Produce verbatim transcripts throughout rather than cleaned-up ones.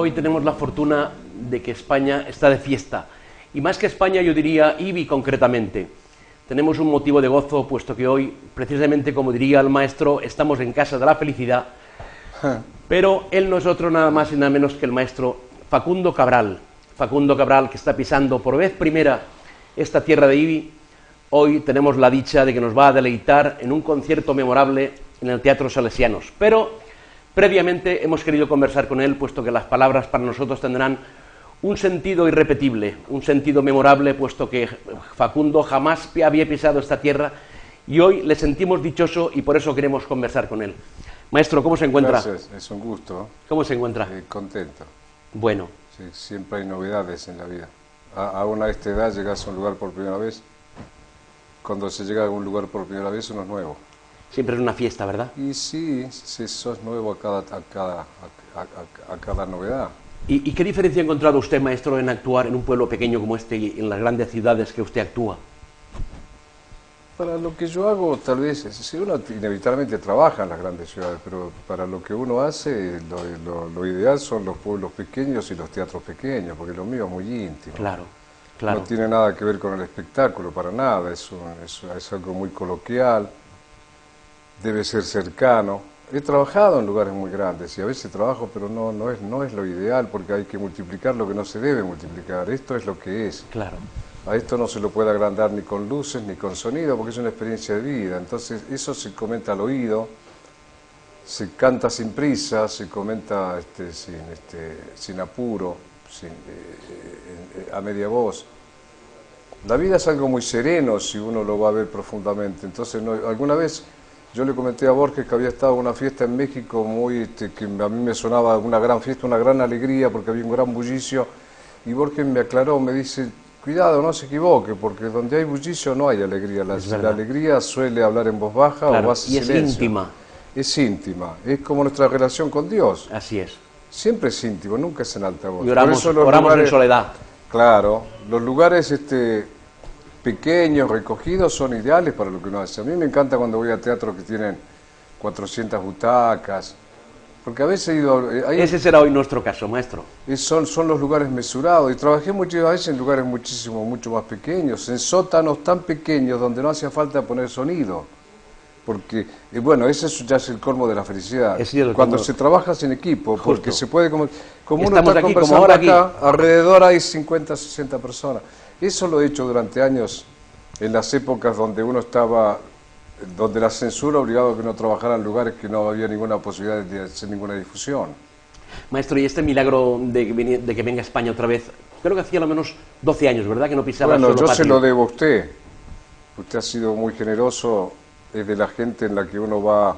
hoy tenemos la fortuna de que España está de fiesta. Y más que España, yo diría Ibi concretamente. Tenemos un motivo de gozo, puesto que hoy, precisamente como diría el maestro, estamos en casa de la felicidad. Pero él no es otro nada más y nada menos que el maestro Facundo Cabral. Facundo Cabral, que está pisando por vez primera esta tierra de Ibi. Hoy tenemos la dicha de que nos va a deleitar en un concierto memorable en el Teatro Salesianos. Pero previamente hemos querido conversar con él, puesto que las palabras para nosotros tendrán un sentido irrepetible, un sentido memorable, puesto que Facundo jamás había pisado esta tierra y hoy le sentimos dichoso y por eso queremos conversar con él. Maestro, ¿cómo se encuentra? Gracias, es un gusto. ¿Cómo se encuentra? Eh, contento. Bueno. Sí, siempre hay novedades en la vida. A, aún a esta edad llegas a un lugar por primera vez. Cuando se llega a un lugar por primera vez uno es nuevo. Siempre es una fiesta, ¿verdad? Y sí, sí sos nuevo a cada, a cada, a, a, a cada novedad. ¿Y, ¿Y qué diferencia ha encontrado usted, maestro, en actuar en un pueblo pequeño como este y en las grandes ciudades que usted actúa? Para lo que yo hago, tal vez, si uno inevitablemente trabaja en las grandes ciudades, pero para lo que uno hace, lo, lo, lo ideal son los pueblos pequeños y los teatros pequeños, porque lo mío es muy íntimo. Claro, claro. No tiene nada que ver con el espectáculo, para nada, es, un, es, es algo muy coloquial, debe ser cercano. He trabajado en lugares muy grandes y a veces trabajo, pero no, no, es, no es lo ideal, porque hay que multiplicar lo que no se debe multiplicar. Esto es lo que es. Claro. A esto no se lo puede agrandar ni con luces ni con sonido, porque es una experiencia de vida. Entonces eso se comenta al oído, se canta sin prisa, se comenta este, sin, este, sin apuro, sin, eh, a media voz. La vida es algo muy sereno si uno lo va a ver profundamente. Entonces, no, alguna vez yo le comenté a Borges que había estado en una fiesta en México muy, este, que a mí me sonaba una gran fiesta, una gran alegría, porque había un gran bullicio, y Borges me aclaró, me dice: cuidado, no se equivoque, porque donde hay bullicio no hay alegría. La, la alegría suele hablar en voz baja, claro, o hace y silencio. Es íntima. Es íntima, es como nuestra relación con Dios. Así es. Siempre es íntimo, nunca es en alta voz. Y oramos, Por eso los oramos lugares, en soledad. Claro, los lugares este, pequeños, recogidos, son ideales para lo que uno hace. A mí me encanta cuando voy a teatros que tienen cuatrocientas butacas, porque a veces he ido... Ahí, ese será hoy nuestro caso, maestro. Son, son los lugares mesurados, y trabajé muchas veces en lugares muchísimo, mucho más pequeños, en sótanos tan pequeños donde no hacía falta poner sonido, porque, eh, bueno, ese ya es el colmo de la felicidad, cuando se trabaja en equipo, Justo. Porque se puede, como, como uno Estamos está aquí, conversando como ahora acá, aquí. alrededor hay cincuenta, sesenta personas. Eso lo he hecho durante años, en las épocas donde uno estaba... donde la censura obligaba a que no trabajara en lugares que no había ninguna posibilidad de hacer ninguna difusión. Maestro, y este milagro de que, de que venga a España otra vez, creo que hacía al menos doce años, ¿verdad?, que no pisaba Bueno, solo yo patio. se lo debo a usted. Usted ha sido muy generoso, es de la gente en la que uno va...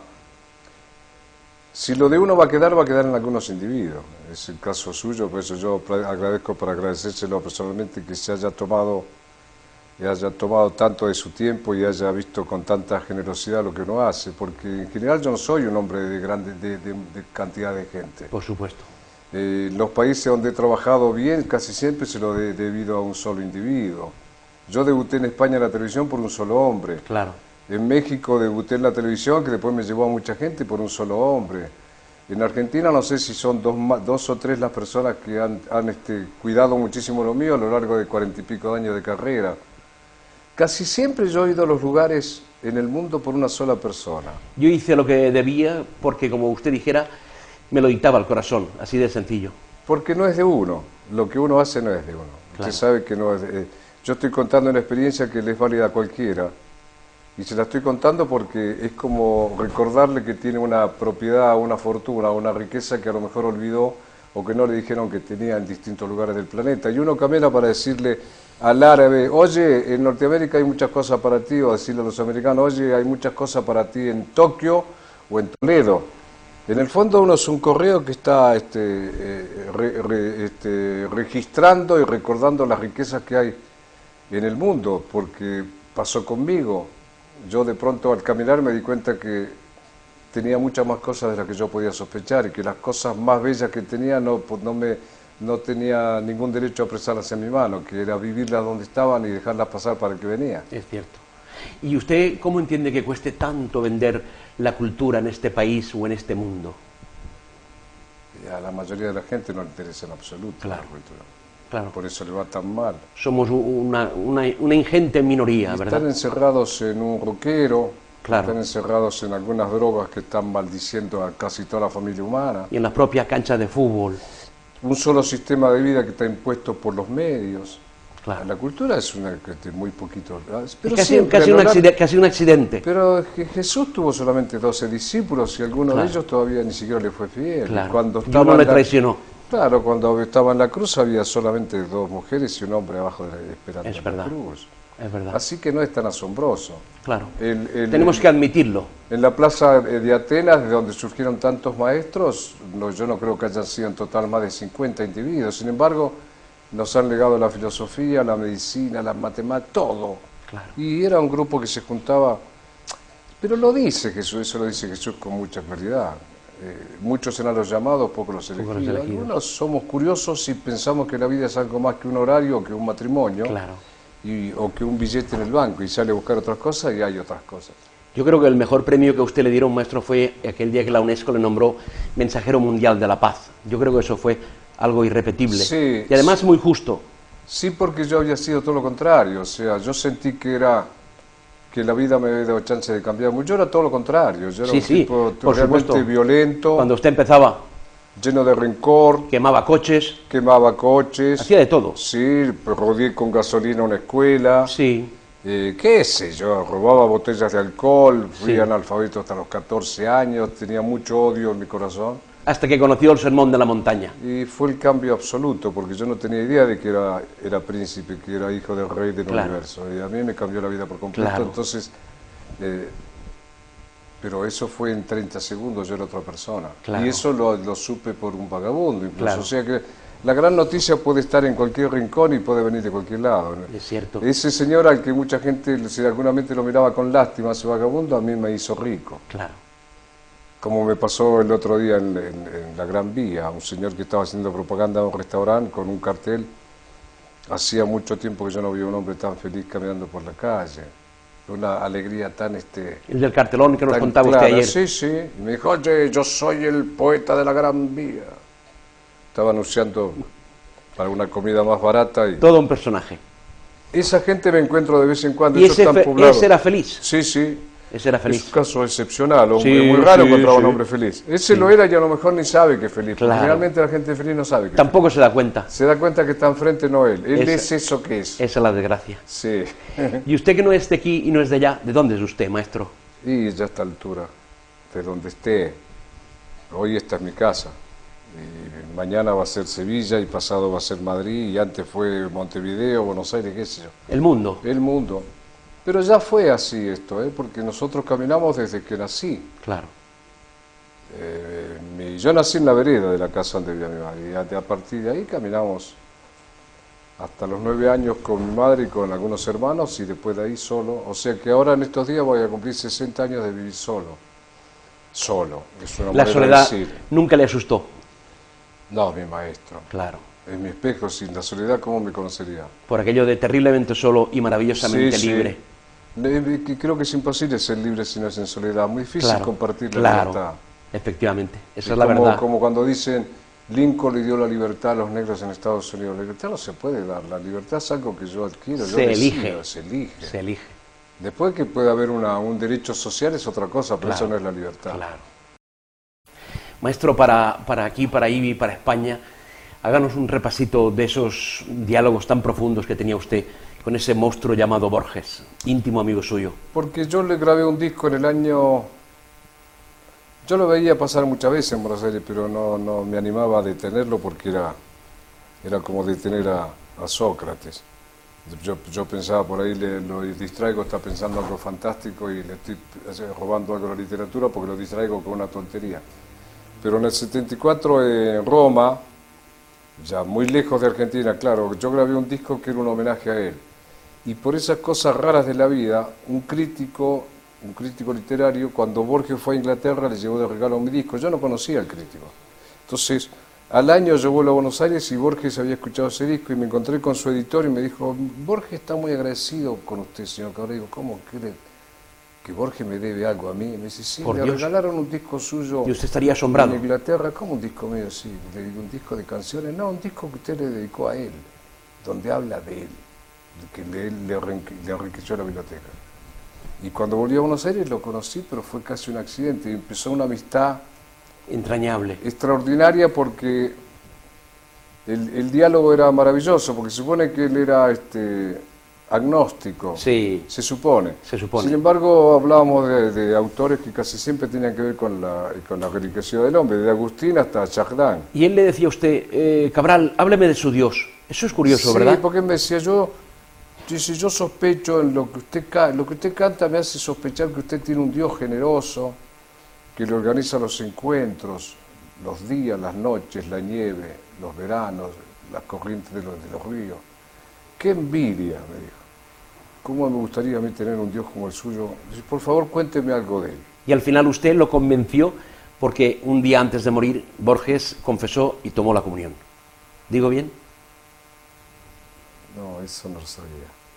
Si lo de uno va a quedar, va a quedar en algunos individuos. Es el caso suyo, por eso yo agradezco, para agradecérselo personalmente, que se haya tomado... y haya tomado tanto de su tiempo y haya visto con tanta generosidad lo que uno hace, porque en general yo no soy un hombre de, grande, de, de, de cantidad de gente. Por supuesto. Eh, los países donde he trabajado bien, casi siempre se lo he debido a un solo individuo. Yo debuté en España en la televisión por un solo hombre. Claro. En México debuté en la televisión, que después me llevó a mucha gente, por un solo hombre. En Argentina no sé si son dos, dos o tres las personas que han, han este, cuidado muchísimo lo mío a lo largo de cuarenta y pico de años de carrera. Casi siempre yo he ido a los lugares en el mundo por una sola persona. Yo hice lo que debía porque, como usted dijera, me lo dictaba el corazón, así de sencillo. Porque no es de uno, lo que uno hace no es de uno. Claro. Usted sabe que no es de... Yo estoy contando una experiencia que le es válida a cualquiera, y se la estoy contando porque es como recordarle que tiene una propiedad, una fortuna, una riqueza que a lo mejor olvidó o que no le dijeron que tenía en distintos lugares del planeta. Y uno camina para decirle al árabe: oye, en Norteamérica hay muchas cosas para ti, o decirle a los americanos: oye, hay muchas cosas para ti en Tokio o en Toledo. En el fondo uno es un correo que está este, eh, re, re, este, registrando y recordando las riquezas que hay en el mundo, porque pasó conmigo. Yo de pronto al caminar me di cuenta que tenía muchas más cosas de las que yo podía sospechar, y que las cosas más bellas que tenía no, no, me, no tenía ningún derecho a apresarlas en mi mano, que era vivirlas donde estaban y dejarlas pasar para el que venía. Es cierto. ¿Y usted cómo entiende que cueste tanto vender la cultura en este país o en este mundo? Y a la mayoría de la gente no le interesa en absoluto Claro. la cultura. Claro. Por eso le va tan mal. Somos una, una, una ingente minoría, Y ¿verdad? están encerrados en un roquero, Claro. están encerrados en algunas drogas que están maldiciendo a casi toda la familia humana. Y en las propias canchas de fútbol. Un solo sistema de vida que está impuesto por los medios. Claro. La cultura es una que tiene muy poquito. Es Pero casi, siempre, casi, a un lo largo- accidente, casi un accidente. Pero Je- Jesús tuvo solamente doce discípulos y alguno Claro. de ellos todavía ni siquiera le fue fiel. Claro. Cuando Y estaba uno en le la- traicionó. Claro, cuando estaba en la cruz había solamente dos mujeres y un hombre abajo de la, esperando Es en la verdad. cruz. Es verdad. Así que no es tan asombroso. Claro. El- el- Tenemos que admitirlo. En la plaza de Atenas, de donde surgieron tantos maestros, no, yo no creo que hayan sido en total más de cincuenta individuos. Sin embargo, nos han legado la filosofía, la medicina, las matemáticas, todo. Claro. Y era un grupo que se juntaba. Pero lo dice Jesús, eso lo dice Jesús con mucha claridad. Eh, muchos serán los llamados, pocos los elegidos. Pocos los elegidos. Algunos somos curiosos y pensamos que la vida es algo más que un horario o que un matrimonio. Claro. Y, o que un billete en el banco y sale a buscar otras cosas y hay otras cosas. Yo creo que el mejor premio que a usted le dieron, maestro, fue aquel día que la UNESCO le nombró Mensajero Mundial de la Paz. Yo creo que eso fue algo irrepetible. Sí, y además muy justo. Sí, porque yo había sido todo lo contrario, o sea, yo sentí que era que la vida me había dado chance de cambiar mucho. Yo era todo lo contrario, yo era Sí, un sí, tipo por realmente supuesto. violento, Cuando usted empezaba, lleno de rencor, quemaba coches, quemaba coches, hacía de todo. sí, rodeé con gasolina una escuela, Sí, eh, qué sé yo, robaba botellas de alcohol, fui Sí. analfabeto hasta los catorce años, tenía mucho odio en mi corazón. hasta que conoció el sermón de la montaña. Y fue el cambio absoluto, porque yo no tenía idea de que era, era príncipe, que era hijo del rey del Claro. universo. Y a mí me cambió la vida por completo. Claro. Entonces, eh, pero eso fue en treinta segundos, yo era otra persona. Claro. Y eso lo, lo supe por un vagabundo, incluso. Claro. O sea que la gran noticia puede estar en cualquier rincón y puede venir de cualquier lado, ¿no? Es cierto. Ese señor al que mucha gente, si alguna mente lo miraba con lástima, ese vagabundo, a mí me hizo rico. Claro. Como me pasó el otro día en, en- en la Gran Vía, un señor que estaba haciendo propaganda en un restaurante con un cartel. Hacía mucho tiempo que yo no vi a un hombre tan feliz caminando por la calle. Una alegría tan... este El del cartelón que nos tan contaba clara. usted ayer. Sí, sí. Y me dijo, oye, yo soy el poeta de la Gran Vía. Estaba anunciando para una comida más barata. Y Todo un personaje. esa gente me encuentro de vez en cuando. Y Eso ese, es tan fe- poblado. ese era feliz. Sí, sí. Ese era Es feliz. un caso excepcional, hombre, Sí, muy raro sí, encontrar a un sí. hombre feliz. Ese lo era y a lo mejor ni sabe que es feliz, porque Claro. realmente la gente feliz no sabe que es Tampoco se da cuenta. feliz. Se da cuenta que está enfrente no él, él Esa- es eso que es. Esa es la desgracia. Sí. Y usted que no es de aquí y no es de allá, ¿de dónde es usted, maestro? Y ya a esta altura, de donde esté, hoy esta es mi casa. Y mañana va a ser Sevilla y pasado va a ser Madrid y antes fue Montevideo, Buenos Aires, qué sé yo. El mundo. El mundo. Pero ya fue así esto, ¿eh? Porque nosotros caminamos desde que nací. Claro. Eh, mi- yo nací en la vereda de la casa donde vivía mi madre y a, a partir de ahí caminamos hasta los nueve años con mi madre y con algunos hermanos y después de ahí solo. O sea que ahora en estos días voy a cumplir sesenta años de vivir solo. Solo. Es una La manera de soledad decir. nunca le asustó. No, mi maestro. Claro. Es mi espejo. Sin la soledad, ¿cómo me conocería? Por aquello de terriblemente solo y maravillosamente Sí, sí. libre. Le- que Creo que es imposible ser libre si no es en soledad. Muy difícil Claro. compartir la claro. libertad. Efectivamente. Esa Y es la como, verdad. como cuando dicen Lincoln le dio la libertad a los negros en Estados Unidos. La libertad no se puede dar, la libertad es algo que yo adquiero, yo Se decido, elige. se elige. Se elige. Después que puede haber una, un derecho social es otra cosa, pero Claro, eso no es la libertad. Claro. Maestro, para, para aquí, para I B I, para España, háganos un repasito de esos diálogos tan profundos que tenía usted con ese monstruo llamado Borges, íntimo amigo suyo. Porque yo le grabé un disco en el año... Yo lo veía pasar muchas veces en Buenos Aires, pero no, no me animaba a detenerlo porque era, era como detener a, a Sócrates. Yo, yo pensaba por ahí, le, lo distraigo, está pensando algo fantástico y le estoy robando algo a la literatura porque lo distraigo con una tontería. Pero en el setenta y cuatro en Roma, ya muy lejos de Argentina, claro, yo grabé un disco que era un homenaje a él. Y por esas cosas raras de la vida, un crítico, un crítico literario, cuando Borges fue a Inglaterra, le llevó de regalo mi disco. Yo no conocía al crítico. Entonces, al año yo vuelvo a Buenos Aires y Borges había escuchado ese disco y me encontré con su editor y me dijo, Borges está muy agradecido con usted, señor Cabrera. Digo, ¿cómo? ¿Qué le, que Borges me debe algo a mí. Me dice, sí, Por le Dios. regalaron un disco suyo Y usted estaría asombrado. en Inglaterra. ¿Cómo un disco mío? Sí, le digo, un disco de canciones. No, un disco que usted le dedicó a él, donde habla de él, de que le, le, le enriqueció la biblioteca. Y cuando volví a Buenos Aires lo conocí, pero fue casi un accidente. Y empezó una amistad Entrañable. extraordinaria porque el, el diálogo era maravilloso, porque se supone que él era este, agnóstico, Sí, se supone. se supone. Sin embargo, hablábamos de, de autores que casi siempre tenían que ver con la, con la religiosidad del hombre, de Agustín hasta Chardin. Y él le decía a usted, eh, Cabral, hábleme de su Dios. Eso es curioso, Sí, ¿verdad? porque me decía yo, dice, yo sospecho en lo que usted ca- lo que usted canta me hace sospechar que usted tiene un Dios generoso, que le organiza los encuentros, los días, las noches, la nieve, los veranos, las corrientes de los, de los ríos. ¡Qué envidia!, me dijo. ¿Cómo me gustaría a mí tener un Dios como el suyo? Dice, por favor, cuénteme algo de él. Y al final usted lo convenció porque un día antes de morir Borges confesó y tomó la comunión. ¿Digo bien? No, eso no lo sabía.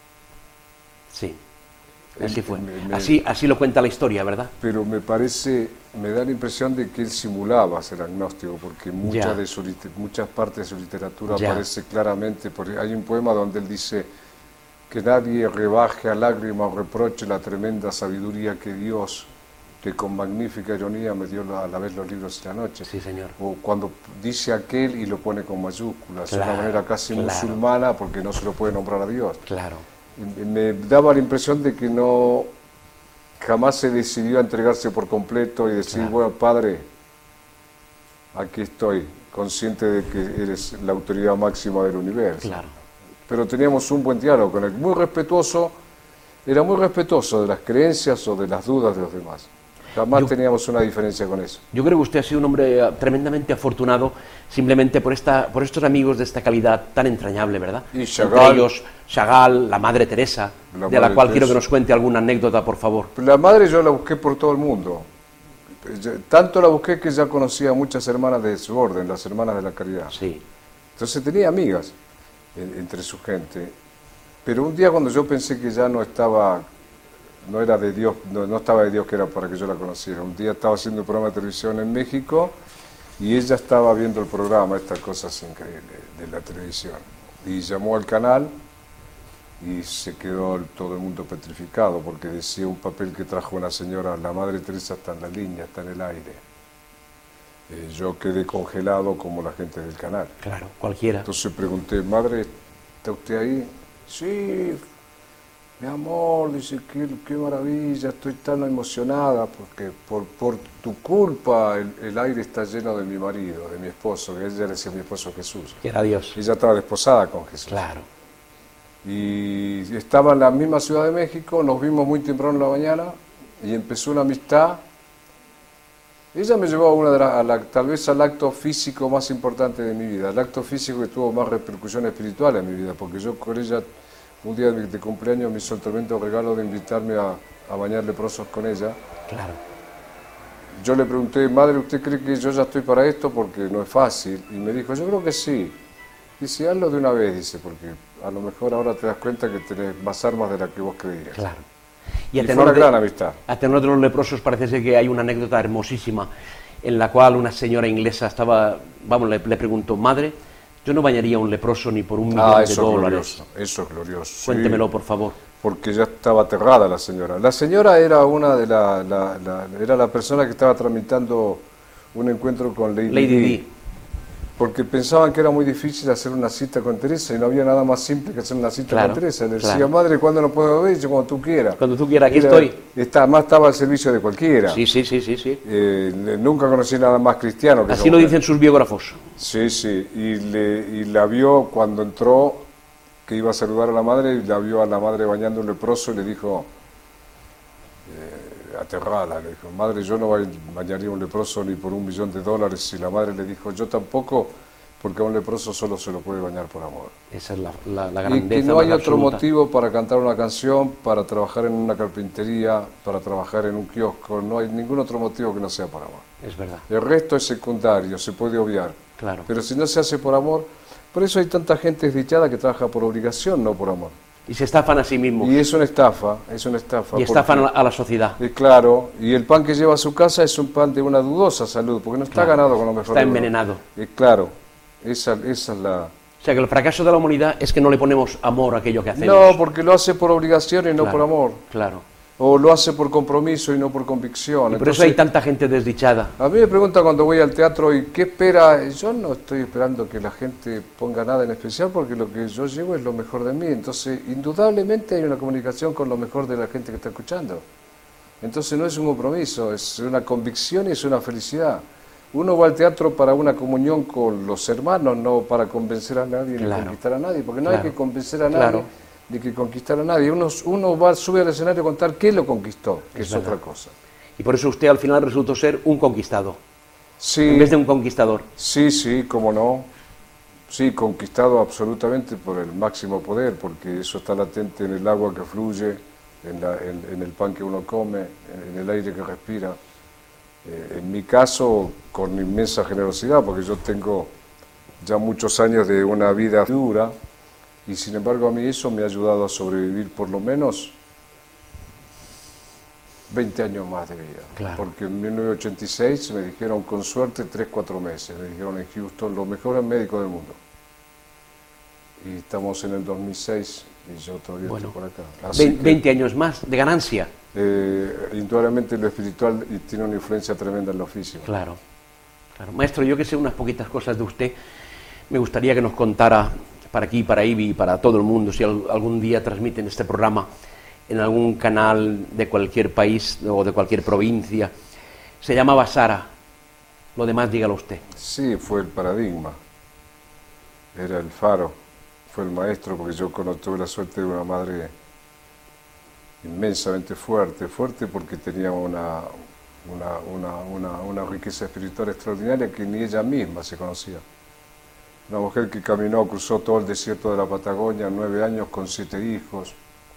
Sí, así Él- fue. me- me- Así, así lo cuenta la historia, ¿verdad? Pero me parece, me da la impresión de que él simulaba ser agnóstico, porque mucha Ya. de su, liter- muchas partes de su literatura Ya. aparece claramente, porque hay un poema donde él dice que nadie rebaje a lágrima o reproche la tremenda sabiduría que Dios, que con magnífica ironía me dio a la vez los libros y la noche. Sí, señor. O cuando dice aquel y lo pone con mayúsculas, de Claro, una manera casi claro. musulmana, porque no se lo puede nombrar a Dios. Claro. Y me daba la impresión de que no jamás se decidió a entregarse por completo y decir, Claro. bueno, padre, aquí estoy, consciente de que eres la autoridad máxima del universo. Claro. Pero teníamos un buen diálogo con él, muy respetuoso, era muy respetuoso de las creencias o de las dudas de los demás. Jamás Yo- teníamos una diferencia con eso. Yo creo que usted ha sido un hombre eh, tremendamente afortunado simplemente por, esta, por estos amigos de esta calidad tan entrañable, ¿verdad? Y Entre Chagall. ellos, Chagall, la Madre Teresa, La de la Madre cual quiero que Teresa. nos cuente alguna anécdota, por favor. La madre yo la busqué por todo el mundo. Tanto la busqué que ya conocía a muchas hermanas de su orden, las hermanas de la caridad. Sí, Entonces tenía amigas en- entre su gente. Pero un día cuando yo pensé que ya no estaba, no era de Dios, no, no estaba de Dios que era para que yo la conociera. Un día estaba haciendo un programa de televisión en México y ella estaba viendo el programa, estas cosas increíbles de la televisión. Y llamó al canal y se quedó el- todo el mundo petrificado porque decía un papel que trajo una señora, la Madre Teresa está en la línea, está en el aire. Eh, yo quedé congelado como la gente del canal. claro, cualquiera. Entonces pregunté, madre, ¿está usted ahí? Sí, mi amor, dice, qué, qué maravilla, estoy tan emocionada porque por, por tu culpa el, el aire está lleno de mi marido, de mi esposo, que ella le decía a mi esposo Jesús. Que era Dios. Ella estaba desposada con Jesús. Claro. Y estaba en la misma Ciudad de México, nos vimos muy temprano en la mañana y empezó una amistad. Ella me llevó a una de las- a la- tal vez al acto físico más importante de mi vida, el acto físico que tuvo más repercusión espiritual en mi vida, porque yo con ella, un día de, de cumpleaños, me hizo el tremendo regalo de invitarme a, a bañar leprosos con ella. Claro. Yo le pregunté, madre, ¿usted cree que yo ya estoy para esto? Porque no es fácil. Y me dijo, yo creo que sí. Dice, hazlo de una vez, dice, porque a lo mejor ahora te das cuenta que tenés más armas de las que vos creías. Claro. Y a fue tenor una de- gran amistad. A tenor de los leprosos parece ser que hay una anécdota hermosísima en la cual una señora inglesa estaba, vamos, le, le preguntó, madre, yo no bañaría a un leproso ni por un millón Ah, de eso es dólares. glorioso, eso es glorioso. sí. Cuéntemelo, por favor. Porque ya estaba aterrada la señora. La señora era una de la, la- la- era la persona que estaba tramitando un encuentro con Lady, Lady Di, Di. porque pensaban que era muy difícil hacer una cita con Teresa y no había nada más simple que hacer una cita Claro, con Teresa. Le decía, claro. madre, ¿cuándo nos puedo ver? Y yo, cuando tú quieras. Cuando tú quieras, aquí Era- estoy. Está, más estaba al servicio de cualquiera. Sí, sí, sí, sí, sí. Eh, le- nunca conocí nada más cristiano que esa Así lo mujer. dicen sus biógrafos. Sí, sí, y, le, y la vio cuando entró, que iba a saludar a la madre, y la vio a la madre bañando un leproso y le dijo, eh, aterrada, le dijo, madre, yo no ba- bañaría un leproso ni por un millón de dólares. Y la madre le dijo, yo tampoco, porque a un leproso solo se lo puede bañar por amor. Esa es la, la, la Y grandeza que no hay más otro absoluta. motivo para cantar una canción, para trabajar en una carpintería, para trabajar en un kiosco, no hay ningún otro motivo que no sea por amor. Es verdad, El resto es secundario, se puede obviar. claro. Pero si no se hace por amor, por eso hay tanta gente desdichada que trabaja por obligación, no por amor. Y se estafan a sí mismos. Y es una estafa, es una estafa. Y estafan porque, a la sociedad. Y claro, y el pan que lleva a su casa es un pan de una dudosa salud, porque no está claro, ganado con lo mejor. Está envenenado. Y claro, esa, esa es la... O sea, que el fracaso de la humanidad es que no le ponemos amor a aquello que hacemos. No, porque lo hace por obligación y no claro, por amor. Claro. O lo hace por compromiso y no por convicción. Y por Entonces, eso hay tanta gente desdichada. A mí me preguntan cuando voy al teatro, ¿y qué espera? Yo no estoy esperando que la gente ponga nada en especial, porque lo que yo llevo es lo mejor de mí. Entonces, indudablemente hay una comunicación con lo mejor de la gente que está escuchando. Entonces no es un compromiso, es una convicción y es una felicidad. Uno va al teatro para una comunión con los hermanos, no para convencer a nadie claro. ni conquistar a nadie, porque no claro. hay que convencer a nadie. Claro. de que conquistar a nadie. Uno, uno va, sube al escenario a contar qué lo conquistó, que es, es otra cosa. Y por eso usted al final resultó ser un conquistado, sí, en vez de un conquistador. Sí, sí, cómo no. Sí, conquistado absolutamente por el máximo poder, porque eso está latente en el agua que fluye, en, la, en, en el pan que uno come, en, en el aire que respira. Eh, en mi caso, con inmensa generosidad, porque yo tengo ya muchos años de una vida dura, y sin embargo a mí eso me ha ayudado a sobrevivir por lo menos veinte años más de vida. Claro. Porque en mil novecientos ochenta y seis me dijeron con suerte tres, cuatro meses. Me dijeron en Houston, los mejores médicos del mundo. Y estamos en el dos mil seis y yo todavía bueno, estoy por acá. Así veinte que, años más de ganancia. Eh, indudablemente lo espiritual y tiene una influencia tremenda en lo físico. Claro, claro. Maestro, yo que sé unas poquitas cosas de usted, me gustaría que nos contara para aquí, para I B I y para todo el mundo, si algún día transmiten este programa en algún canal de cualquier país o de cualquier provincia. Se llamaba Sara, lo demás dígalo usted. Sí, fue el paradigma, era el faro, fue el maestro, porque yo tuve la suerte de una madre inmensamente fuerte, fuerte porque tenía una, una, una, una, una riqueza espiritual extraordinaria que ni ella misma se conocía. Una mujer que caminó, cruzó todo el desierto de la Patagonia, nueve años con siete hijos.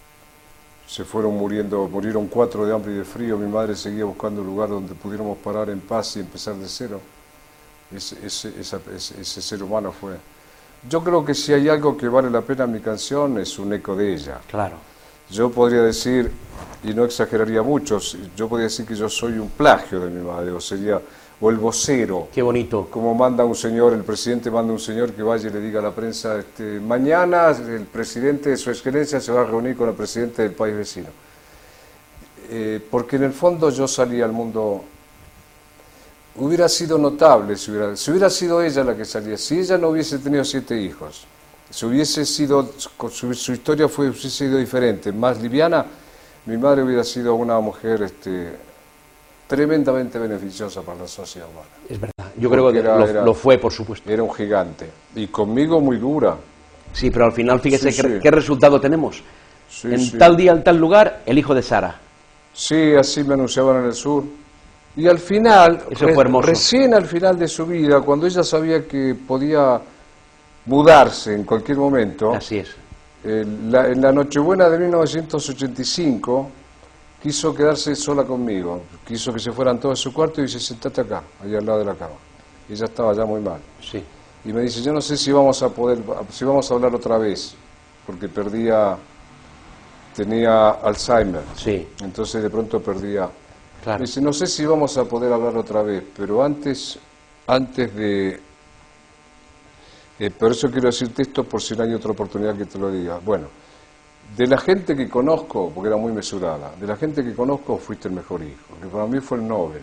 Se fueron muriendo, murieron cuatro de hambre y de frío. Mi madre seguía buscando un lugar donde pudiéramos parar en paz y empezar de cero. Ese, ese, esa, ese, ese ser humano fue. Yo creo que si hay algo que vale la pena en mi canción es un eco de ella. Claro. Yo podría decir, y no exageraría mucho, yo podría decir que yo soy un plagio de mi madre, o sería... o el vocero. Qué bonito. Como manda un señor, el presidente manda un señor que vaya y le diga a la prensa, este, mañana el presidente de su excelencia se va a reunir con el presidente del país vecino. Eh, porque en el fondo yo salí al mundo, hubiera sido notable si hubiera, si hubiera sido ella la que salía, si ella no hubiese tenido siete hijos, si hubiese sido, su, su historia fue, hubiese sido diferente, más liviana, mi madre hubiera sido una mujer... Este, tremendamente beneficiosa para la sociedad humana. Es verdad, yo creo que era, lo, era, lo fue, por supuesto. Era un gigante, y conmigo muy dura. Sí, pero al final, fíjese sí, qué, sí. qué resultado tenemos. Sí, en sí. tal día, en tal lugar, el hijo de Sara. Sí, así me anunciaban en el sur. Y al final, Eso fue hermoso. Recién al final de su vida, cuando ella sabía que podía mudarse en cualquier momento, así es. Eh, la, en la Nochebuena de mil novecientos ochenta y cinco, quiso quedarse sola conmigo, quiso que se fueran todos a su cuarto y dice, sentate acá, allá al lado de la cama. Ella estaba ya muy mal. Sí. Y me dice, yo no sé si vamos a poder, si vamos a hablar otra vez, porque perdía, tenía Alzheimer. Sí. Entonces de pronto perdía. Claro. Me dice, no sé si vamos a poder hablar otra vez, pero antes, antes de... Eh, por eso quiero decirte esto por si no hay otra oportunidad que te lo diga. Bueno, de la gente que conozco, porque era muy mesurada, de la gente que conozco fuiste el mejor hijo, que para mí fue el Nobel.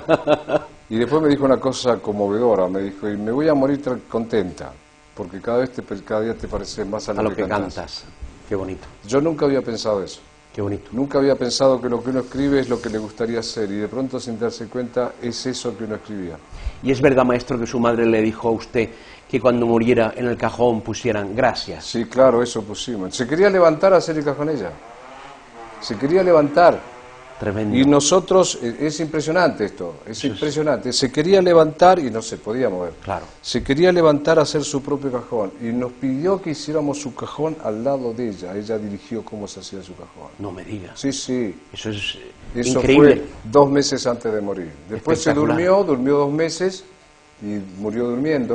Y después me dijo una cosa conmovedora, me dijo, y me voy a morir contenta, porque cada vez te, cada día te pareces más a lo, a lo que, que cantas. cantas. Qué bonito. Yo nunca había pensado eso. Qué bonito. Nunca había pensado que lo que uno escribe es lo que le gustaría hacer, y de pronto sin darse cuenta es eso que uno escribía. Y es verdad, maestro, que su madre le dijo a usted que cuando muriera en el cajón pusieran gracias. Sí, claro, eso pusimos. Se quería levantar a hacer el cajón ella. Se quería levantar. Tremendo. Y nosotros, es impresionante esto, es Eso impresionante. Se quería levantar y no se podía mover. Claro. Se quería levantar a hacer su propio cajón y nos pidió que hiciéramos su cajón al lado de ella. Ella dirigió cómo se hacía su cajón. No me diga. Sí, sí. Eso es Eso increíble. fue dos meses antes de morir. Después se durmió, durmió dos meses y murió durmiendo.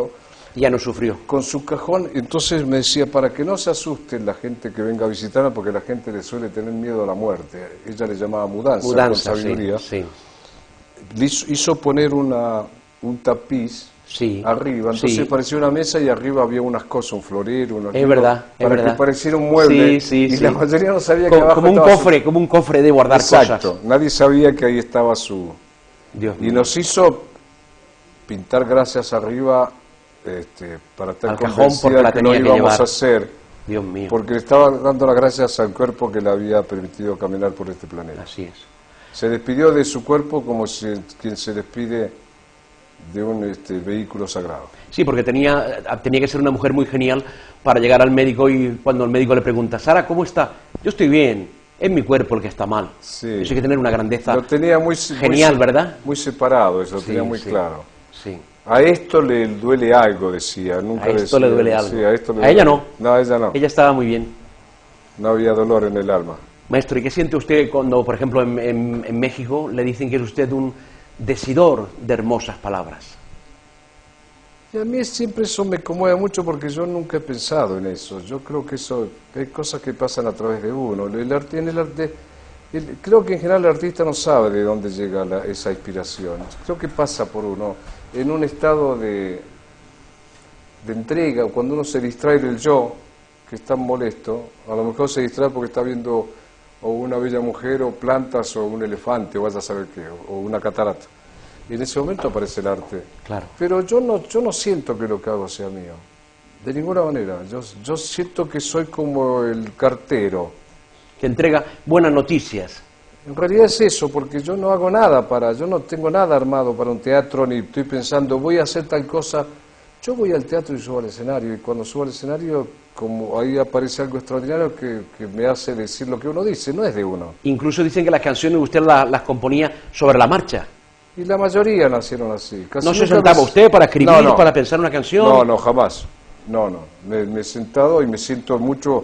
Ya no sufrió. Con su cajón, entonces me decía, para que no se asusten la gente que venga a visitarla, porque la gente le suele tener miedo a la muerte. Ella le llamaba mudanza, Mudanza, con sabiduría. sí, sí. Le hizo, hizo poner una, un tapiz Sí, arriba, entonces sí. parecía una mesa y arriba había unas cosas, un florero, unos Es libros, verdad, es para verdad. que pareciera un mueble. Sí, sí, y sí. la mayoría no sabía Co- que abajo como un estaba cofre, su... como un cofre de guardar Exacto, cosas. nadie sabía que ahí estaba su... Dios Y mío. nos hizo pintar gracias arriba este, para estar Al cajón, porque convencida la que lo tenía que íbamos llevar. a hacer, Dios mío. porque le estaba dando las gracias al cuerpo que le había permitido caminar por este planeta. Así es. Se despidió de su cuerpo como si, quien se despide de un este, vehículo sagrado. Sí, porque tenía, tenía que ser una mujer muy genial para llegar al médico y cuando el médico le pregunta, Sara, ¿cómo está? Yo estoy bien, es mi cuerpo el que está mal. Sí. Eso hay que tener una grandeza Lo tenía muy, genial, muy, ¿verdad? Muy separado, eso lo Sí, tenía muy sí. claro. Sí. A esto le duele algo, decía. Nunca A esto decía, le duele algo. sí, a, esto le A ella duele. no. No, a ella no. Ella estaba muy bien. No había dolor en el alma. Maestro, ¿y qué siente usted cuando, por ejemplo, en, en- en México le dicen que es usted un decidor de hermosas palabras? Y a mí siempre eso me conmueve mucho porque yo nunca he pensado en eso. Yo creo que eso hay cosas que pasan a través de uno. El arte, en el arte, el- creo que en general el artista no sabe de dónde llega la- esa inspiración. Creo que pasa por uno en un estado de, de entrega, cuando uno se distrae del yo, que es tan molesto, a lo mejor se distrae porque está viendo o una bella mujer o plantas o un elefante o vaya a saber qué, o, o una catarata. Y en ese momento aparece el arte. Claro. Pero yo no, yo no siento que lo que hago sea mío, de ninguna manera. Yo, yo siento que soy como el cartero. Que entrega buenas noticias. En realidad es eso, porque yo no hago nada para, yo no tengo nada armado para un teatro, ni estoy pensando, voy a hacer tal cosa. Yo voy al teatro y subo al escenario, y cuando subo al escenario, como ahí aparece algo extraordinario que, que me hace decir lo que uno dice, no es de uno. Incluso dicen que las canciones usted la- las componía sobre la marcha. Y la mayoría nacieron así. Casi ¿No se nunca sentaba me- usted para escribir, No, no. para pensar una canción? No, no, jamás. No, no. Me, me he sentado y me siento mucho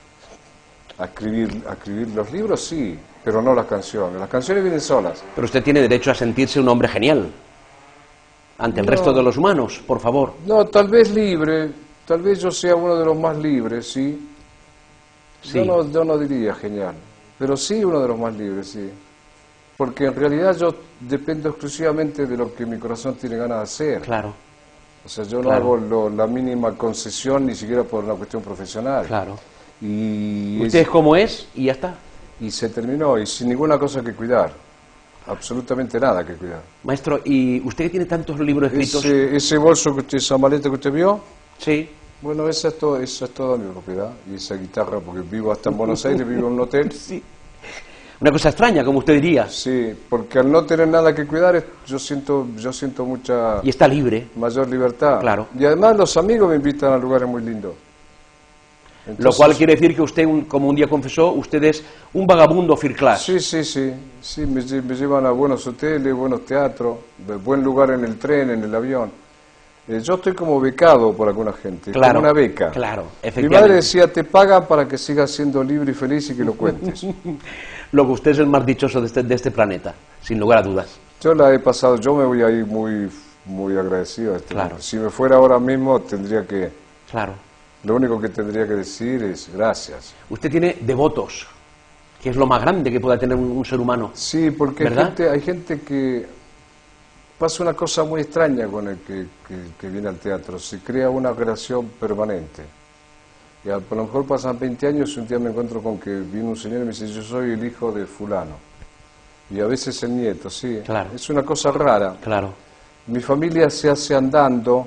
a escribir, a escribir los libros, sí, pero no las canciones. Las canciones vienen solas. Pero usted tiene derecho a sentirse un hombre genial. Ante el No. resto de los humanos, por favor. No, tal vez libre, tal vez yo sea uno de los más libres, sí. Sí. Yo, no, yo no diría genial, pero sí uno de los más libres, sí. Porque en realidad yo dependo exclusivamente de lo que mi corazón tiene ganas de hacer. Claro, O sea, yo no Claro. hago lo- la mínima concesión ni siquiera por una cuestión profesional. claro. Y, Usted es como es y ya está. y se terminó, y sin ninguna cosa que cuidar. Absolutamente nada que cuidar. Maestro, ¿y usted que tiene tantos libros escritos? Ese, ese bolso que usted, esa maleta que usted vio, Sí. bueno, esa es, todo, esa es toda mi propiedad. Y esa guitarra, porque vivo hasta en Buenos Aires, vivo en un hotel. Sí. Una cosa extraña, como usted diría. Sí, porque al no tener nada que cuidar, es- yo siento, yo siento mucha Y está libre. mayor libertad. Claro. Y además los amigos me invitan a lugares muy lindos. Lo Entonces, cual quiere decir que usted, un- como un día confesó, usted es un vagabundo first class. Sí, sí, sí. Sí, me, lle- me llevan a buenos hoteles, buenos teatros, de buen lugar en el tren, en el avión. Eh, yo estoy como becado por alguna gente, Claro, como una beca. claro, Mi efectivamente. madre decía, te pagan para que sigas siendo libre y feliz y que lo cuentes. Lo que usted es el más dichoso de este, de este planeta, sin lugar a dudas. Yo la he pasado, yo me voy a ir muy, muy agradecido a este Claro. mundo. Si me fuera ahora mismo, tendría que, Claro. lo único que tendría que decir es gracias. Usted tiene devotos, que es lo más grande que pueda tener un, un ser humano. Sí, porque hay ¿Verdad? gente, hay gente que pasa una cosa muy extraña con el que, que- que viene al teatro, se crea una relación permanente. Y a lo mejor pasan veinte años y un día me encuentro con que viene un señor y me dice, yo soy el hijo de fulano. Y a veces el nieto, sí. Claro. Es una cosa rara. Claro. Mi familia se hace andando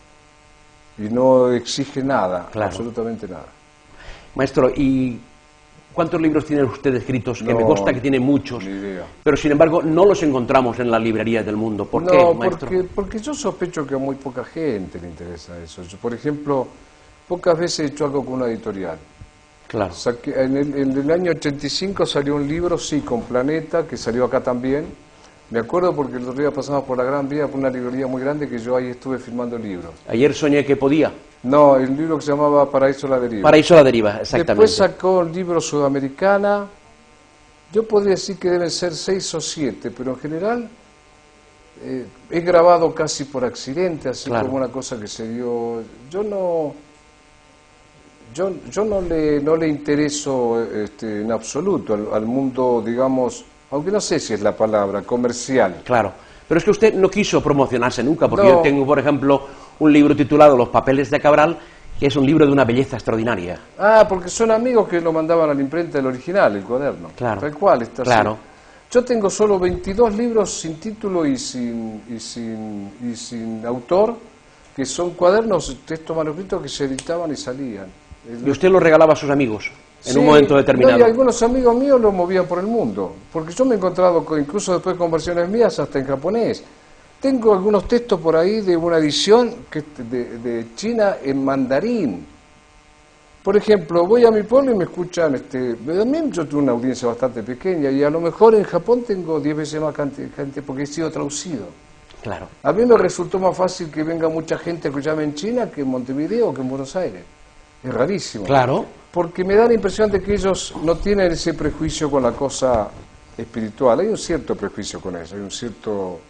y no exige nada, Claro. absolutamente nada. Maestro, ¿y cuántos libros tiene usted escritos? Que me No, consta que tiene muchos. ni idea. Pero sin embargo, no los encontramos en las librerías del mundo. ¿Por no, qué, maestro? porque, porque yo sospecho que a muy poca gente le interesa eso. Yo, por ejemplo, pocas veces he hecho algo con una editorial. Claro. Saqué- en, el, en el año ochenta y cinco salió un libro, sí, con Planeta, que salió acá también. Me acuerdo porque el otro día pasamos por la Gran Vía, por una librería muy grande, que yo ahí estuve firmando libros. Ayer soñé que podía. No, el libro que se llamaba Paraíso a la Deriva. Paraíso a la deriva, exactamente. Después sacó el libro Sudamericana. Yo podría decir que deben ser seis o siete, pero en general eh, es grabado casi por accidente, así Claro. como una cosa que se dio. Yo no, yo, yo no le, no le intereso este, en absoluto al, al mundo, digamos, aunque no sé si es la palabra, comercial. Claro. Pero es que usted no quiso promocionarse nunca, porque No. yo tengo, por ejemplo, un libro titulado Los papeles de Cabral, que es un libro de una belleza extraordinaria. Ah, porque son amigos que lo mandaban a la imprenta del original, el cuaderno. Claro. Tal cual, está así. Claro. Yo tengo solo veintidós libros sin título y sin, y sin, y sin autor, que son cuadernos, textos manuscritos que se editaban y salían. Y usted lo regalaba a sus amigos en Sí, un momento determinado. no, y algunos amigos míos lo movían por el mundo, porque yo me he encontrado, con, incluso después con versiones mías, hasta en japonés. Tengo algunos textos por ahí de una edición que, de, de China en mandarín. Por ejemplo, voy a mi pueblo y me escuchan, este, también yo tengo una audiencia bastante pequeña y a lo mejor en Japón tengo diez veces más gente, gente porque he sido traducido. Claro. A mí me resultó más fácil que venga mucha gente a escucharme en China que en Montevideo o que en Buenos Aires. Es rarísimo. Claro. Porque me da la impresión de que ellos no tienen ese prejuicio con la cosa espiritual. Hay un cierto prejuicio con eso, hay un cierto...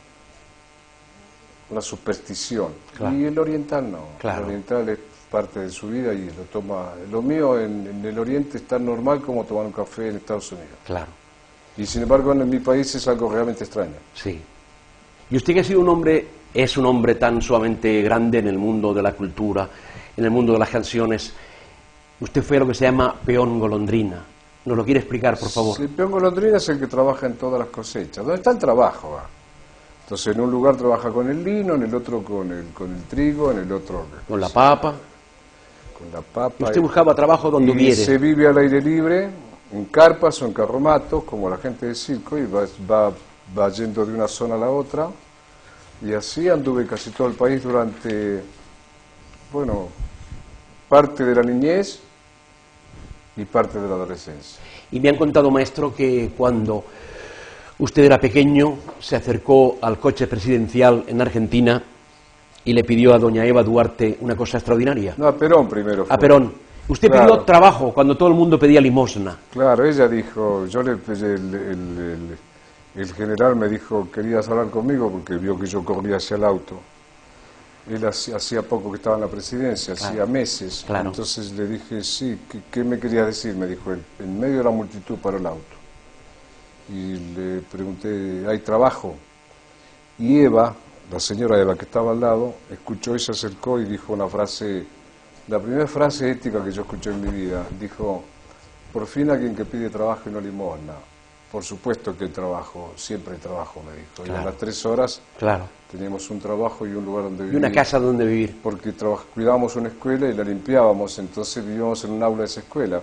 una superstición. Claro. Y el oriental no. Claro. El oriental es parte de su vida y lo toma... Lo mío en, en el oriente es tan normal como tomar un café en Estados Unidos. Claro. Y sin embargo en mi país es algo realmente extraño. Sí. Y usted que ha sido un hombre, es un hombre tan sumamente grande en el mundo de la cultura, en el mundo de las canciones, usted fue lo que se llama peón golondrina. ¿Nos lo quiere explicar, por favor? El peón golondrina es el que trabaja en todas las cosechas. ¿Dónde está el trabajo? Va? Entonces en un lugar trabaja con el lino, en el otro con el, con el trigo, en el otro Con la papa. con la papa. Y usted buscaba trabajo donde y hubiere. se vive al aire libre, en carpas o en carromatos, como la gente del circo, y va, va, va yendo de una zona a la otra. Y así anduve casi todo el país durante, bueno, parte de la niñez y parte de la adolescencia. Y me han contado, maestro, que cuando usted era pequeño se acercó al coche presidencial en Argentina y le pidió a doña Eva Duarte una cosa extraordinaria. No, a Perón primero fue. A Perón. Usted Claro. pidió trabajo cuando todo el mundo pedía limosna. Claro, ella dijo, yo le el, el, el, el general me dijo, querías hablar conmigo porque vio que yo corría hacia el auto. Él hacía, hacía poco que estaba en la presidencia, Claro. hacía meses. Claro. Entonces le dije, sí, ¿qué, qué me querías decir? Me dijo él, en medio de la multitud paró el auto. Y le pregunté, ¿hay trabajo? Y Eva, la señora Eva que estaba al lado, escuchó y se acercó y dijo una frase, la primera frase ética que yo escuché en mi vida, dijo, por fin alguien que pide trabajo y no limosna. Por supuesto que hay trabajo, siempre hay trabajo, me dijo. Claro. Y a las tres horas Claro. teníamos un trabajo y un lugar donde Y vivir. una casa donde vivir. Porque traba- cuidábamos una escuela y la limpiábamos, entonces vivíamos en un aula de esa escuela.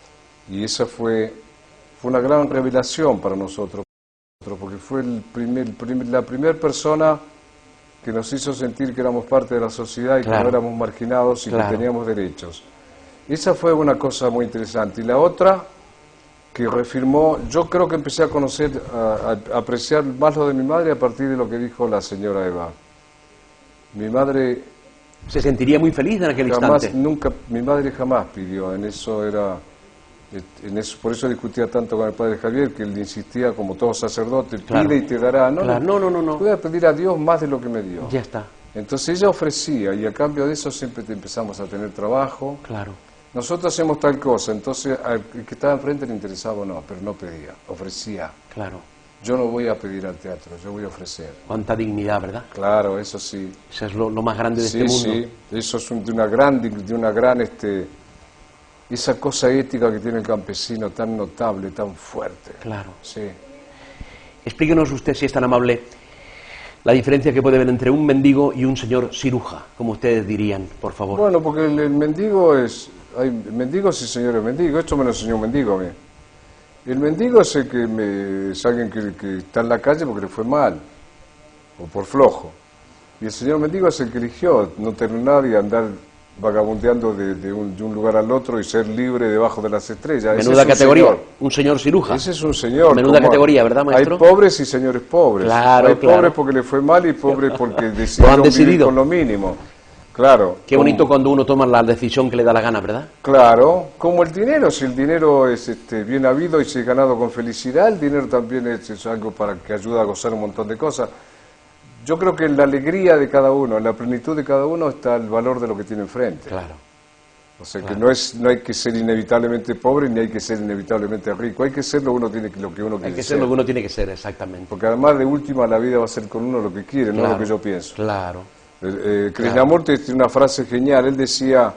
Y esa fue, fue una gran revelación para nosotros, porque fue el primer, el primer- la primera persona que nos hizo sentir que éramos parte de la sociedad y Claro. que no éramos marginados y Claro. que teníamos derechos. Esa fue una cosa muy interesante. Y la otra, que reafirmó, yo creo que empecé a conocer, a, a- a apreciar más lo de mi madre a partir de lo que dijo la señora Eva. Mi madre Se sentiría muy feliz en aquel jamás, instante. nunca, mi madre jamás pidió, en eso era, en eso, por eso discutía tanto con el padre Javier, que él insistía, como todo sacerdote, Claro. pide y te dará. No, Claro, no, no, no, no. voy a pedir a Dios más de lo que me dio. Ya está. Entonces ella ofrecía, y a cambio de eso siempre te empezamos a tener trabajo. Claro. Nosotros hacemos tal cosa, entonces al que estaba enfrente le interesaba o no, pero no pedía, ofrecía. Claro. Yo no voy a pedir al teatro, yo voy a ofrecer. Cuánta dignidad, ¿verdad? Claro, eso sí. Eso es lo, lo más grande de Sí, este mundo. sí, eso es un- de una gran, de una gran, este, esa cosa ética que tiene el campesino tan notable, tan fuerte. Claro. Sí. Explíquenos usted, si es tan amable, la diferencia que puede haber entre un mendigo y un señor ciruja, como ustedes dirían, por favor. Bueno, porque el, el mendigo es, hay mendigos y señores mendigos, esto me lo enseñó un mendigo a mí. El mendigo es el que me, es alguien que, que está en la calle porque le fue mal, o por flojo. Y el señor mendigo es el que eligió no tener nadie, andar vagabundeando de, de, un, de un lugar al otro y ser libre debajo de las estrellas. Ese Menuda es un categoría. señor. Un señor ciruja. Ese es un señor. Menuda como categoría, ¿verdad, maestro? Hay pobres y señores pobres. Claro, hay claro. pobres porque le fue mal y pobres porque Lo han decidieron vivir decidido. con lo mínimo. Claro. Qué como- bonito cuando uno toma la decisión que le da la gana, ¿verdad? Claro, como el dinero, si el dinero es este, bien habido y se ha ganado con felicidad, el dinero también es, es algo para que ayuda a gozar un montón de cosas. yo creo que en la alegría de cada uno, en la plenitud de cada uno está el valor de lo que tiene enfrente. Claro. O sea Claro. que no es, no hay que ser inevitablemente pobre ni hay que ser inevitablemente rico, hay que ser lo, uno tiene, lo que uno quiere Hay que ser. ser lo que uno tiene que ser, exactamente. Porque además de última la vida va a ser con uno lo que quiere, Claro, no lo que yo pienso. Claro. Eh, eh, Krishnamurti tiene una frase genial, él decía,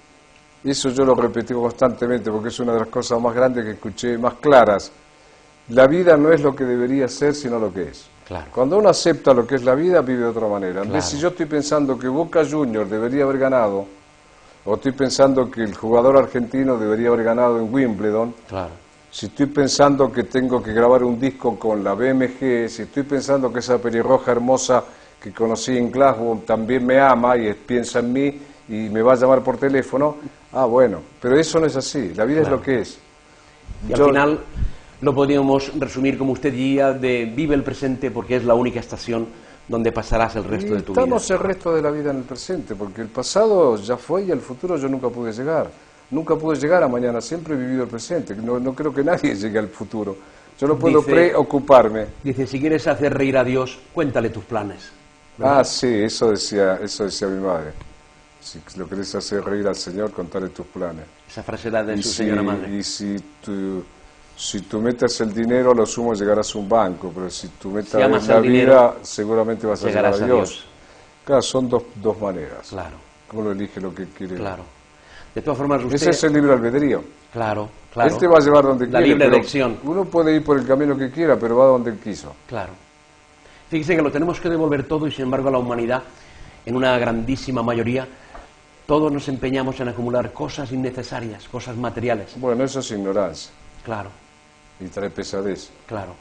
eso yo lo repetí constantemente porque es una de las cosas más grandes que escuché, más claras, la vida no es lo que debería ser sino lo que es. Claro. Cuando uno acepta lo que es la vida, vive de otra manera. En vez Claro. si yo estoy pensando que Boca Juniors debería haber ganado, o estoy pensando que el jugador argentino debería haber ganado en Wimbledon, Claro. si estoy pensando que tengo que grabar un disco con la B M G, si estoy pensando que esa pelirroja hermosa que conocí en Glasgow también me ama y es- piensa en mí y me va a llamar por teléfono, ah bueno, pero eso no es así, la vida Claro. es lo que es. Y al Yo- final lo podríamos resumir como usted diría de vive el presente porque es la única estación donde pasarás el resto Y de tu vida. estamos el resto de la vida en el presente, porque el pasado ya fue y al futuro yo nunca pude llegar. Nunca pude llegar a mañana, siempre he vivido el presente. No, no creo que nadie llegue al futuro. Yo no puedo Dice- preocuparme. Dice, si quieres hacer reír a Dios, cuéntale tus planes. Ah, sí, eso decía, eso decía mi madre. Si lo querés hacer reír al Señor, contale tus planes. Esa frase era de Y su si, señora madre. y si tu, si tú metes el dinero, a lo sumo llegarás a un banco, pero si tú metes Si amas la el vida, dinero, seguramente vas a llegar llegarás a a Dios. Dios. Claro, son dos, dos maneras. Claro, Uno elige lo que quiere. claro. De todas formas, usted... Ese es el libre albedrío. Claro, claro. Él te va a llevar donde La quiere. libre pero elección. Uno puede ir por el camino que quiera, pero va donde él quiso. Claro. Fíjese que lo tenemos que devolver todo y sin embargo la humanidad, en una grandísima mayoría, todos nos empeñamos en acumular cosas innecesarias, cosas materiales. Bueno, eso es ignorancia Claro, y trae pesadez. claro.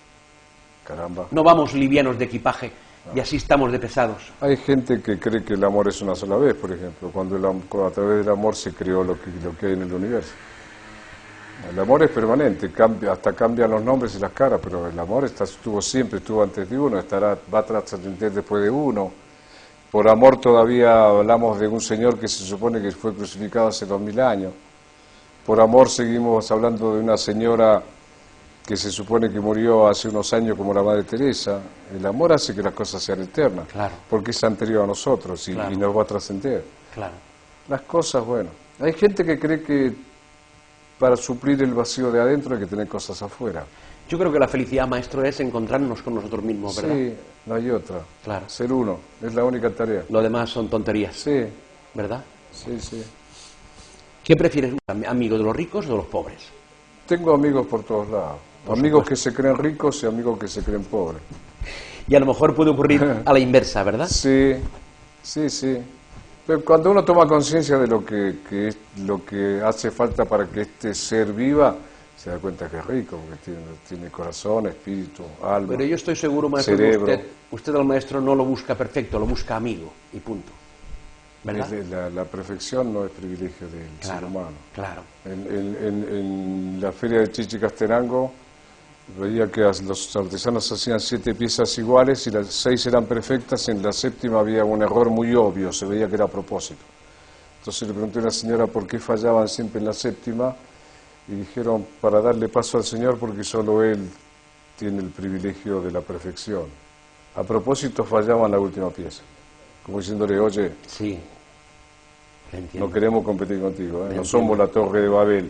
Caramba. No vamos livianos de equipaje y así estamos de pesados. Hay gente que cree que el amor es una sola vez, por ejemplo, cuando el am- a través del amor se creó lo que, lo que hay en el universo. El amor es permanente, cambia, hasta cambian los nombres y las caras, pero el amor está, estuvo siempre, estuvo antes de uno, estará, va a trascender después de uno. Por amor todavía hablamos de un Señor que se supone que fue crucificado hace dos mil años. Por amor seguimos hablando de una señora que se supone que murió hace unos años como la Madre Teresa. El amor hace que las cosas sean eternas, Claro. porque es anterior a nosotros y, Claro. y nos va a trascender. Claro. Las cosas, bueno, hay gente que cree que para suplir el vacío de adentro hay que tener cosas afuera. Yo creo que la felicidad, maestro, es encontrarnos con nosotros mismos, ¿verdad? Sí, no hay otra. Claro. Ser uno, es la única tarea. Lo demás son tonterías, Sí, ¿verdad? sí, sí. ¿Qué prefieres, am- amigo de los ricos o de los pobres? Tengo amigos por todos lados. Por amigos supuesto. que se creen ricos y amigos que se creen pobres. Y a lo mejor puede ocurrir a la inversa, ¿verdad? Sí, sí, sí. Pero cuando uno toma conciencia de lo que, que es lo que hace falta para que este ser viva, se da cuenta que es rico, porque tiene, tiene corazón, espíritu, alma. Pero yo estoy seguro, maestro, cerebro. que usted, usted al maestro no lo busca perfecto, lo busca amigo y punto. ¿Verdad? Es La, la perfección no es privilegio del ser Claro, humano. claro. En, en- en- en la feria de Chichicastenango veía que as- los artesanos hacían siete piezas iguales y las seis eran perfectas, en la séptima había un error muy obvio, se veía que era a propósito. Entonces le pregunté a una señora por qué fallaban siempre en la séptima y dijeron para darle paso al Señor porque solo Él tiene el privilegio de la perfección. A propósito fallaban la última pieza, como diciéndole, oye, Sí. Le entiendo. no queremos competir contigo, ¿eh? No Entiendo. somos la torre de Babel,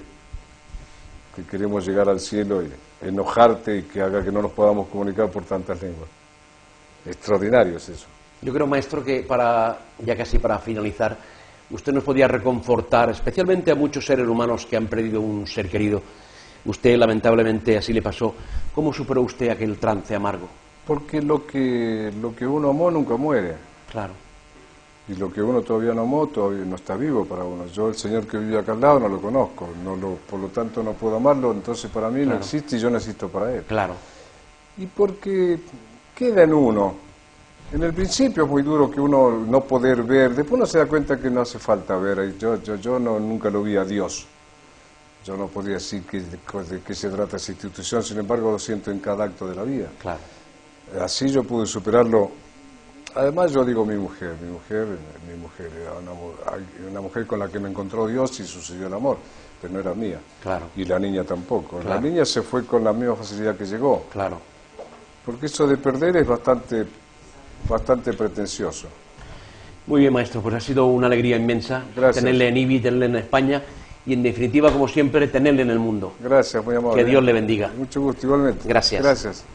que queremos llegar al cielo y enojarte y que haga que no nos podamos comunicar por tantas lenguas. Extraordinario es eso. Yo creo, maestro, que para, ya casi para finalizar, usted nos podía reconfortar, especialmente a muchos seres humanos que han perdido un ser querido. Usted, lamentablemente, así le pasó. ¿Cómo superó usted aquel trance amargo? Porque lo que, lo que uno amó nunca muere. Claro, Y lo que uno todavía no amó, todavía no está vivo para uno. Yo, el Señor que vive acá al lado, no lo conozco. No lo, por lo tanto, no puedo amarlo. Entonces, para mí no Claro. existe y yo no existo para Él. claro, Y porque queda en uno. En el principio es muy duro que uno no poder ver. Después uno se da cuenta que no hace falta ver. Y Yo, yo, yo no, nunca lo vi a Dios. Yo no podría decir que, de qué se trata esa institución. Sin embargo, lo siento en cada acto de la vida. claro. Así yo pude superarlo. Además yo digo mi mujer, mi mujer, mi mujer era una, mu- una mujer con la que me encontró Dios y sucedió el amor, pero no era mía. Claro. Y la niña tampoco. Claro. La niña se fue con la misma facilidad que llegó. Claro, Porque eso de perder es bastante bastante pretencioso. Muy bien, maestro, pues ha sido una alegría inmensa Gracias. tenerle en IBI, tenerle en España y, en definitiva, como siempre, tenerle en el mundo. Gracias, muy amable. Que Dios le bendiga. Mucho gusto, igualmente. Gracias. Gracias.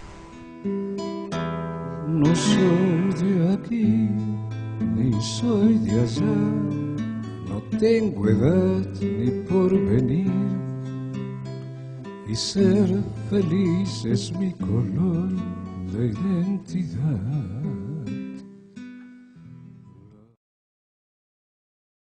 No soy de aquí, ni soy de allá, no tengo edad ni porvenir, y ser feliz es mi color de identidad.